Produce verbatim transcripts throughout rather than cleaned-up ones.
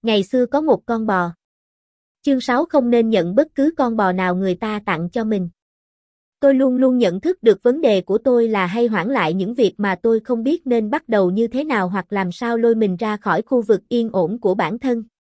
Ngày xưa có một con bò. Chương sáu không nên nhận bất cứ con bò nào người ta tặng cho mình. Tôi luôn luôn nhận thức được vấn đề của tôi là hay hoãn lại những việc mà tôi không biết nên bắt đầu như thế nào hoặc làm sao lôi mình ra khỏi khu vực yên ổn của bản thân.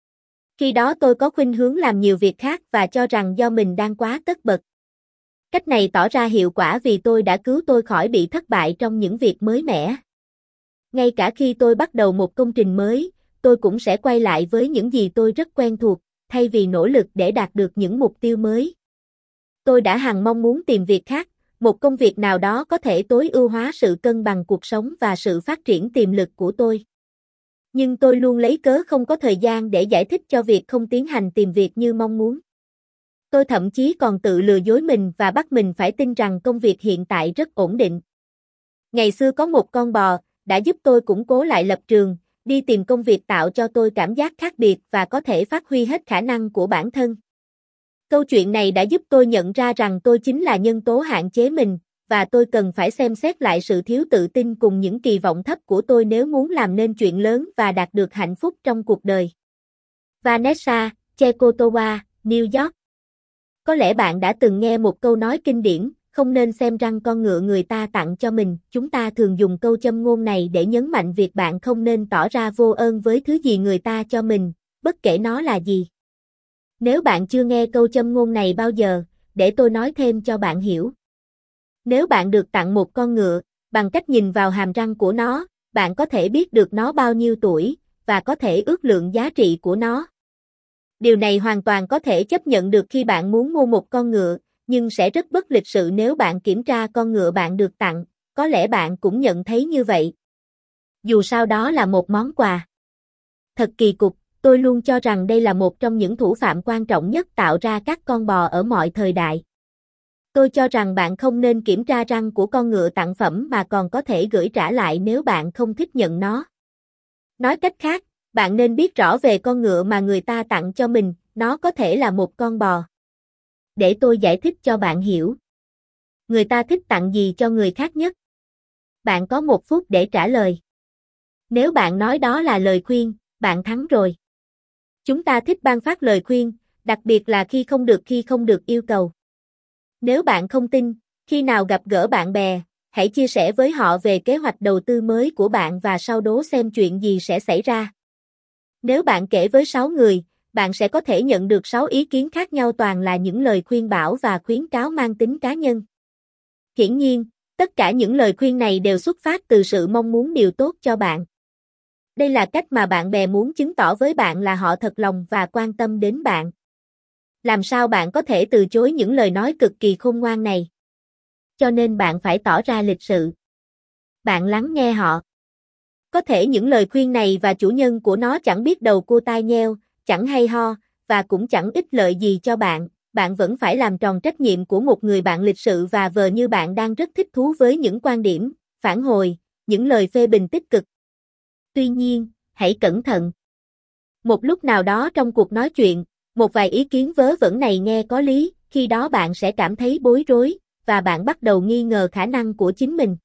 Khi đó tôi có khuynh hướng làm nhiều việc khác và cho rằng do mình đang quá tất bật. Cách này tỏ ra hiệu quả vì tôi đã cứu tôi khỏi bị thất bại trong những việc mới mẻ. Ngay cả khi tôi bắt đầu một công trình mới, tôi cũng sẽ quay lại với những gì tôi rất quen thuộc, thay vì nỗ lực để đạt được những mục tiêu mới. Tôi đã hằng mong muốn tìm việc khác, một công việc nào đó có thể tối ưu hóa sự cân bằng cuộc sống và sự phát triển tiềm lực của tôi. Nhưng tôi luôn lấy cớ không có thời gian để giải thích cho việc không tiến hành tìm việc như mong muốn. Tôi thậm chí còn tự lừa dối mình và bắt mình phải tin rằng công việc hiện tại rất ổn định. Ngày xưa có một con bò, đã giúp tôi củng cố lại lập trường, đi tìm công việc tạo cho tôi cảm giác khác biệt và có thể phát huy hết khả năng của bản thân. Câu chuyện này đã giúp tôi nhận ra rằng tôi chính là nhân tố hạn chế mình, và tôi cần phải xem xét lại sự thiếu tự tin cùng những kỳ vọng thấp của tôi nếu muốn làm nên chuyện lớn và đạt được hạnh phúc trong cuộc đời. Vanessa, Chekotova, New York. Có lẽ bạn đã từng nghe một câu nói kinh điển, không nên xem răng con ngựa người ta tặng cho mình. Chúng ta thường dùng câu châm ngôn này để nhấn mạnh việc bạn không nên tỏ ra vô ơn với thứ gì người ta cho mình, bất kể nó là gì. Nếu bạn chưa nghe câu châm ngôn này bao giờ, để tôi nói thêm cho bạn hiểu. Nếu bạn được tặng một con ngựa, bằng cách nhìn vào hàm răng của nó, bạn có thể biết được nó bao nhiêu tuổi, và có thể ước lượng giá trị của nó. Điều này hoàn toàn có thể chấp nhận được khi bạn muốn mua một con ngựa, nhưng sẽ rất bất lịch sự nếu bạn kiểm tra con ngựa bạn được tặng, có lẽ bạn cũng nhận thấy như vậy. Dù sao đó là một món quà. Thật kỳ cục, tôi luôn cho rằng đây là một trong những thủ phạm quan trọng nhất tạo ra các con bò ở mọi thời đại. Tôi cho rằng bạn không nên kiểm tra răng của con ngựa tặng phẩm mà còn có thể gửi trả lại nếu bạn không thích nhận nó. Nói cách khác, bạn nên biết rõ về con ngựa mà người ta tặng cho mình, nó có thể là một con bò. Để tôi giải thích cho bạn hiểu. Người ta thích tặng gì cho người khác nhất? Bạn có một phút để trả lời. Nếu bạn nói đó là lời khuyên, bạn thắng rồi. Chúng ta thích ban phát lời khuyên, đặc biệt là khi không được khi không được yêu cầu. Nếu bạn không tin, khi nào gặp gỡ bạn bè, hãy chia sẻ với họ về kế hoạch đầu tư mới của bạn và sau đó xem chuyện gì sẽ xảy ra. Nếu bạn kể với sáu người, bạn sẽ có thể nhận được sáu ý kiến khác nhau, toàn là những lời khuyên bảo và khuyến cáo mang tính cá nhân. Hiển nhiên, tất cả những lời khuyên này đều xuất phát từ sự mong muốn điều tốt cho bạn. Đây là cách mà bạn bè muốn chứng tỏ với bạn là họ thật lòng và quan tâm đến bạn. Làm sao bạn có thể từ chối những lời nói cực kỳ khôn ngoan này? Cho nên bạn phải tỏ ra lịch sự. Bạn lắng nghe họ. Có thể những lời khuyên này và chủ nhân của nó chẳng biết đầu cua tai nheo, chẳng hay ho, và cũng chẳng ích lợi gì cho bạn, bạn vẫn phải làm tròn trách nhiệm của một người bạn lịch sự và vờ như bạn đang rất thích thú với những quan điểm, phản hồi, những lời phê bình tích cực. Tuy nhiên, hãy cẩn thận. Một lúc nào đó trong cuộc nói chuyện, một vài ý kiến vớ vẩn này nghe có lý, khi đó bạn sẽ cảm thấy bối rối, và bạn bắt đầu nghi ngờ khả năng của chính mình.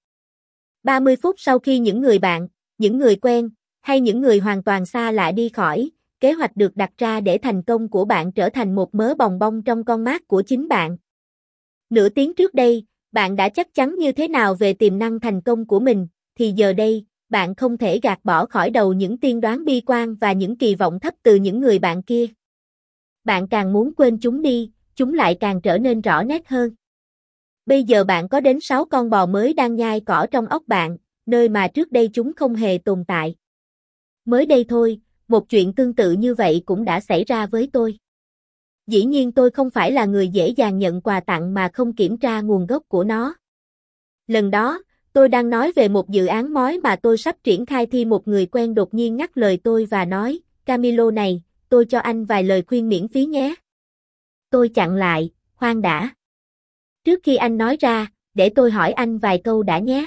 ba mươi phút sau khi những người bạn, những người quen, hay những người hoàn toàn xa lạ đi khỏi, kế hoạch được đặt ra để thành công của bạn trở thành một mớ bòng bong trong con mắt của chính bạn. Nửa tiếng trước đây, bạn đã chắc chắn như thế nào về tiềm năng thành công của mình, thì giờ đây, bạn không thể gạt bỏ khỏi đầu những tiên đoán bi quan và những kỳ vọng thấp từ những người bạn kia. Bạn càng muốn quên chúng đi, chúng lại càng trở nên rõ nét hơn. Bây giờ bạn có đến sáu con bò mới đang nhai cỏ trong óc bạn, nơi mà trước đây chúng không hề tồn tại. Mới đây thôi, một chuyện tương tự như vậy cũng đã xảy ra với tôi. Dĩ nhiên tôi không phải là người dễ dàng nhận quà tặng mà không kiểm tra nguồn gốc của nó. Lần đó, tôi đang nói về một dự án mới mà tôi sắp triển khai thì một người quen đột nhiên ngắt lời tôi và nói, Camilo này, tôi cho anh vài lời khuyên miễn phí nhé. Tôi chặn lại, khoan đã. Trước khi anh nói ra, để tôi hỏi anh vài câu đã nhé.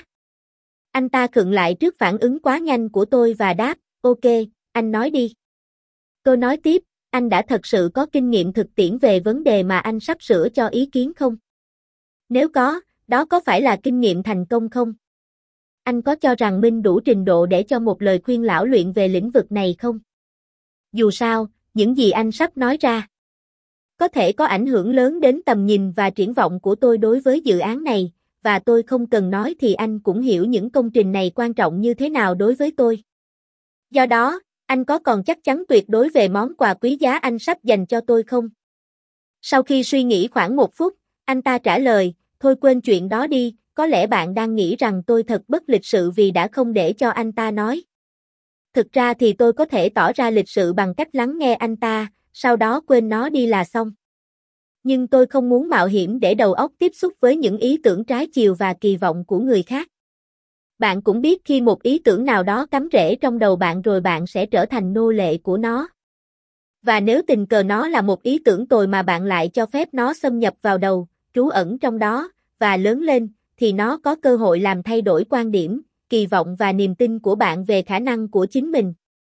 Anh ta khựng lại trước phản ứng quá nhanh của tôi và đáp, ok, anh nói đi. Tôi nói tiếp, anh đã thật sự có kinh nghiệm thực tiễn về vấn đề mà anh sắp sửa cho ý kiến không? Nếu có, đó có phải là kinh nghiệm thành công không? Anh có cho rằng mình đủ trình độ để cho một lời khuyên lão luyện về lĩnh vực này không? Dù sao, những gì anh sắp nói ra có thể có ảnh hưởng lớn đến tầm nhìn và triển vọng của tôi đối với dự án này, và tôi không cần nói thì anh cũng hiểu những công trình này quan trọng như thế nào đối với tôi. Do đó, anh có còn chắc chắn tuyệt đối về món quà quý giá anh sắp dành cho tôi không? Sau khi suy nghĩ khoảng một phút, anh ta trả lời, thôi quên chuyện đó đi, có lẽ bạn đang nghĩ rằng tôi thật bất lịch sự vì đã không để cho anh ta nói. Thực ra thì tôi có thể tỏ ra lịch sự bằng cách lắng nghe anh ta, sau đó quên nó đi là xong. Nhưng tôi không muốn mạo hiểm để đầu óc tiếp xúc với những ý tưởng trái chiều và kỳ vọng của người khác. Bạn cũng biết khi một ý tưởng nào đó cắm rễ trong đầu bạn rồi bạn sẽ trở thành nô lệ của nó. Và nếu tình cờ nó là một ý tưởng tồi mà bạn lại cho phép nó xâm nhập vào đầu, trú ẩn trong đó, và lớn lên, thì nó có cơ hội làm thay đổi quan điểm, kỳ vọng và niềm tin của bạn về khả năng của chính mình.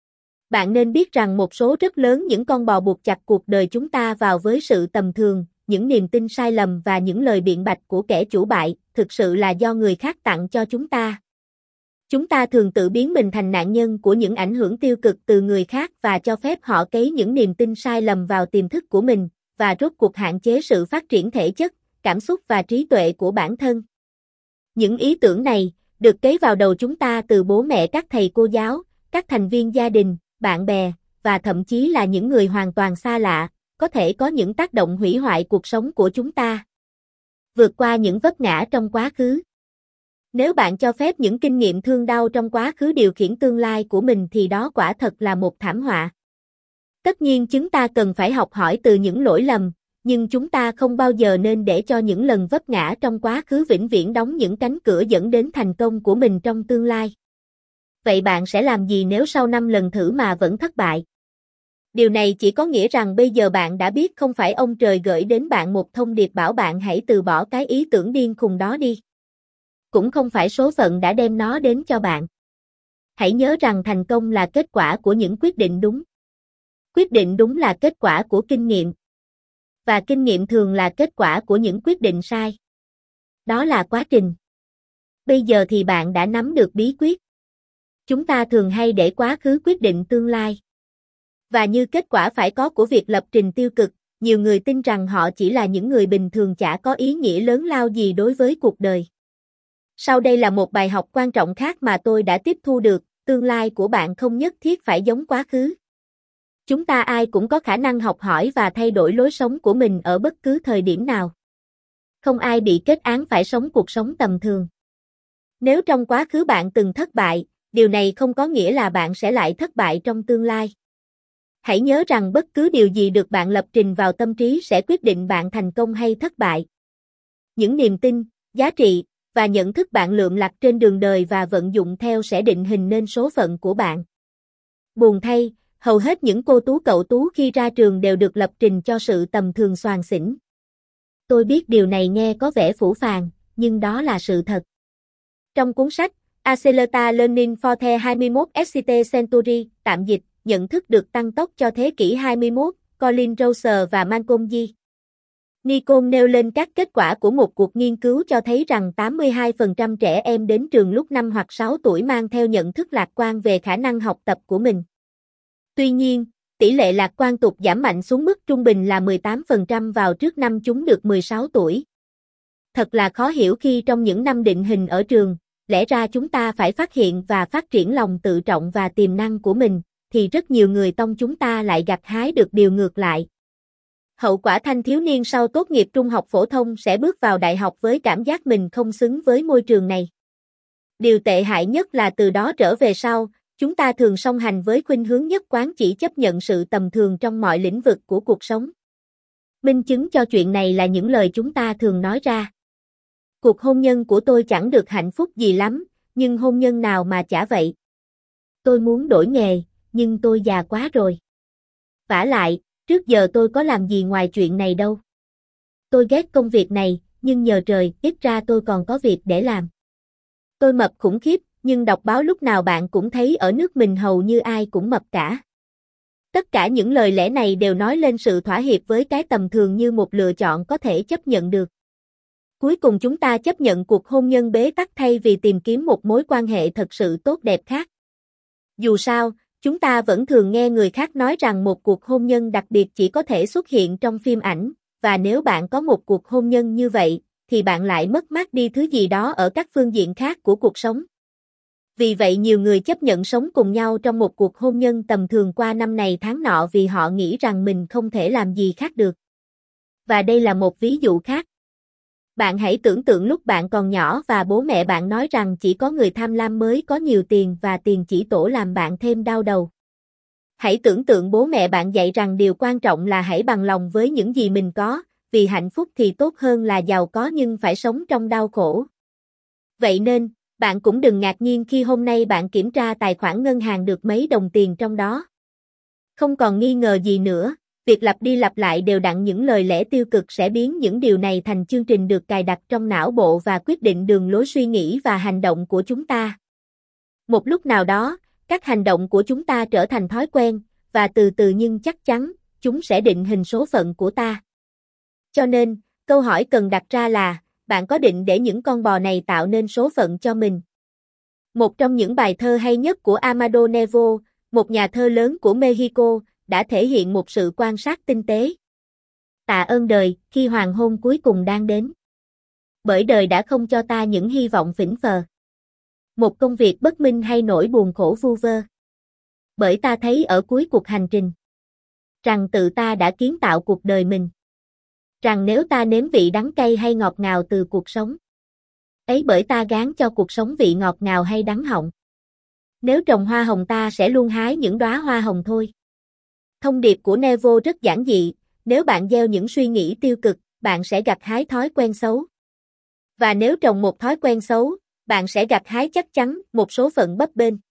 Bạn nên biết rằng một số rất lớn những con bò buộc chặt cuộc đời chúng ta vào với sự tầm thường, những niềm tin sai lầm và những lời biện bạch của kẻ chủ bại, thực sự là do người khác tặng cho chúng ta. Chúng ta thường tự biến mình thành nạn nhân của những ảnh hưởng tiêu cực từ người khác và cho phép họ cấy những niềm tin sai lầm vào tiềm thức của mình, và rốt cuộc hạn chế sự phát triển thể chất, cảm xúc và trí tuệ của bản thân. Những ý tưởng này được cấy vào đầu chúng ta từ bố mẹ, các thầy cô giáo, các thành viên gia đình, bạn bè, và thậm chí là những người hoàn toàn xa lạ, có thể có những tác động hủy hoại cuộc sống của chúng ta. Vượt qua những vấp ngã trong quá khứ. Nếu bạn cho phép những kinh nghiệm thương đau trong quá khứ điều khiển tương lai của mình thì đó quả thật là một thảm họa. Tất nhiên chúng ta cần phải học hỏi từ những lỗi lầm, nhưng chúng ta không bao giờ nên để cho những lần vấp ngã trong quá khứ vĩnh viễn đóng những cánh cửa dẫn đến thành công của mình trong tương lai. Vậy bạn sẽ làm gì nếu sau năm lần thử mà vẫn thất bại? Điều này chỉ có nghĩa rằng bây giờ bạn đã biết không phải ông trời gửi đến bạn một thông điệp bảo bạn hãy từ bỏ cái ý tưởng điên khùng đó đi. Cũng không phải số phận đã đem nó đến cho bạn. Hãy nhớ rằng thành công là kết quả của những quyết định đúng. Quyết định đúng là kết quả của kinh nghiệm. Và kinh nghiệm thường là kết quả của những quyết định sai. Đó là quá trình. Bây giờ thì bạn đã nắm được bí quyết. Chúng ta thường hay để quá khứ quyết định tương lai. Và như kết quả phải có của việc lập trình tiêu cực, nhiều người tin rằng họ chỉ là những người bình thường chả có ý nghĩa lớn lao gì đối với cuộc đời. Sau đây là một bài học quan trọng khác mà tôi đã tiếp thu được, tương lai của bạn không nhất thiết phải giống quá khứ. Chúng ta ai cũng có khả năng học hỏi và thay đổi lối sống của mình ở bất cứ thời điểm nào. Không ai bị kết án phải sống cuộc sống tầm thường. Nếu trong quá khứ bạn từng thất bại, điều này không có nghĩa là bạn sẽ lại thất bại trong tương lai. Hãy nhớ rằng bất cứ điều gì được bạn lập trình vào tâm trí sẽ quyết định bạn thành công hay thất bại. Những niềm tin, giá trị và nhận thức bạn lượm lặt trên đường đời và vận dụng theo sẽ định hình nên số phận của bạn. Buồn thay, hầu hết những cô tú cậu tú khi ra trường đều được lập trình cho sự tầm thường xoàng xỉnh. Tôi biết điều này nghe có vẻ phũ phàng, nhưng đó là sự thật. Trong cuốn sách Accelerated Learning for the hai mươi mốt ét xê tê Century, tạm dịch, nhận thức được tăng tốc cho thế kỷ hai mươi mốt, Colin Rosser và Malcolm G. Nicole nêu lên các kết quả của một cuộc nghiên cứu cho thấy rằng tám mươi hai phần trăm trẻ em đến trường lúc năm hoặc sáu tuổi mang theo nhận thức lạc quan về khả năng học tập của mình. Tuy nhiên, tỷ lệ lạc quan tụt giảm mạnh xuống mức trung bình là mười tám phần trăm vào trước năm chúng được mười sáu tuổi. Thật là khó hiểu khi trong những năm định hình ở trường, lẽ ra chúng ta phải phát hiện và phát triển lòng tự trọng và tiềm năng của mình, thì rất nhiều người tông chúng ta lại gặt hái được điều ngược lại. Hậu quả thanh thiếu niên sau tốt nghiệp trung học phổ thông sẽ bước vào đại học với cảm giác mình không xứng với môi trường này. Điều tệ hại nhất là từ đó trở về sau, chúng ta thường song hành với khuynh hướng nhất quán chỉ chấp nhận sự tầm thường trong mọi lĩnh vực của cuộc sống. Minh chứng cho chuyện này là những lời chúng ta thường nói ra. Cuộc hôn nhân của tôi chẳng được hạnh phúc gì lắm, nhưng hôn nhân nào mà chả vậy. Tôi muốn đổi nghề, nhưng tôi già quá rồi. Vả lại, trước giờ tôi có làm gì ngoài chuyện này đâu. Tôi ghét công việc này, nhưng nhờ trời, ít ra tôi còn có việc để làm. Tôi mập khủng khiếp, nhưng đọc báo lúc nào bạn cũng thấy ở nước mình hầu như ai cũng mập cả. Tất cả những lời lẽ này đều nói lên sự thỏa hiệp với cái tầm thường như một lựa chọn có thể chấp nhận được. Cuối cùng chúng ta chấp nhận cuộc hôn nhân bế tắc thay vì tìm kiếm một mối quan hệ thật sự tốt đẹp khác. Dù sao, Chúng ta vẫn thường nghe người khác nói rằng một cuộc hôn nhân đặc biệt chỉ có thể xuất hiện trong phim ảnh, và nếu bạn có một cuộc hôn nhân như vậy, thì bạn lại mất mát đi thứ gì đó ở các phương diện khác của cuộc sống. Vì vậy nhiều người chấp nhận sống cùng nhau trong một cuộc hôn nhân tầm thường qua năm này tháng nọ vì họ nghĩ rằng mình không thể làm gì khác được. Và đây là một ví dụ khác. Bạn hãy tưởng tượng lúc bạn còn nhỏ và bố mẹ bạn nói rằng chỉ có người tham lam mới có nhiều tiền và tiền chỉ tổ làm bạn thêm đau đầu. Hãy tưởng tượng bố mẹ bạn dạy rằng điều quan trọng là hãy bằng lòng với những gì mình có, vì hạnh phúc thì tốt hơn là giàu có nhưng phải sống trong đau khổ. Vậy nên, bạn cũng đừng ngạc nhiên khi hôm nay bạn kiểm tra tài khoản ngân hàng được mấy đồng tiền trong đó. Không còn nghi ngờ gì nữa, việc lặp đi lặp lại đều đặn những lời lẽ tiêu cực sẽ biến những điều này thành chương trình được cài đặt trong não bộ và quyết định đường lối suy nghĩ và hành động của chúng ta. Một lúc nào đó, các hành động của chúng ta trở thành thói quen, và từ từ nhưng chắc chắn, chúng sẽ định hình số phận của ta. Cho nên, câu hỏi cần đặt ra là, bạn có định để những con bò này tạo nên số phận cho mình? Một trong những bài thơ hay nhất của Amado Nervo, một nhà thơ lớn của Mexico, đã thể hiện một sự quan sát tinh tế. Tạ ơn đời, khi hoàng hôn cuối cùng đang đến. Bởi đời đã không cho ta những hy vọng phỉnh phờ. Một công việc bất minh hay nỗi buồn khổ vu vơ. Bởi ta thấy ở cuối cuộc hành trình, rằng tự ta đã kiến tạo cuộc đời mình. Rằng nếu ta nếm vị đắng cay hay ngọt ngào từ cuộc sống, ấy bởi ta gán cho cuộc sống vị ngọt ngào hay đắng họng. Nếu trồng hoa hồng ta sẽ luôn hái những đóa hoa hồng thôi. Thông điệp của Nervo rất giản dị, nếu bạn gieo những suy nghĩ tiêu cực, bạn sẽ gặt hái thói quen xấu. Và nếu trồng một thói quen xấu, bạn sẽ gặt hái chắc chắn một số phận bấp bênh.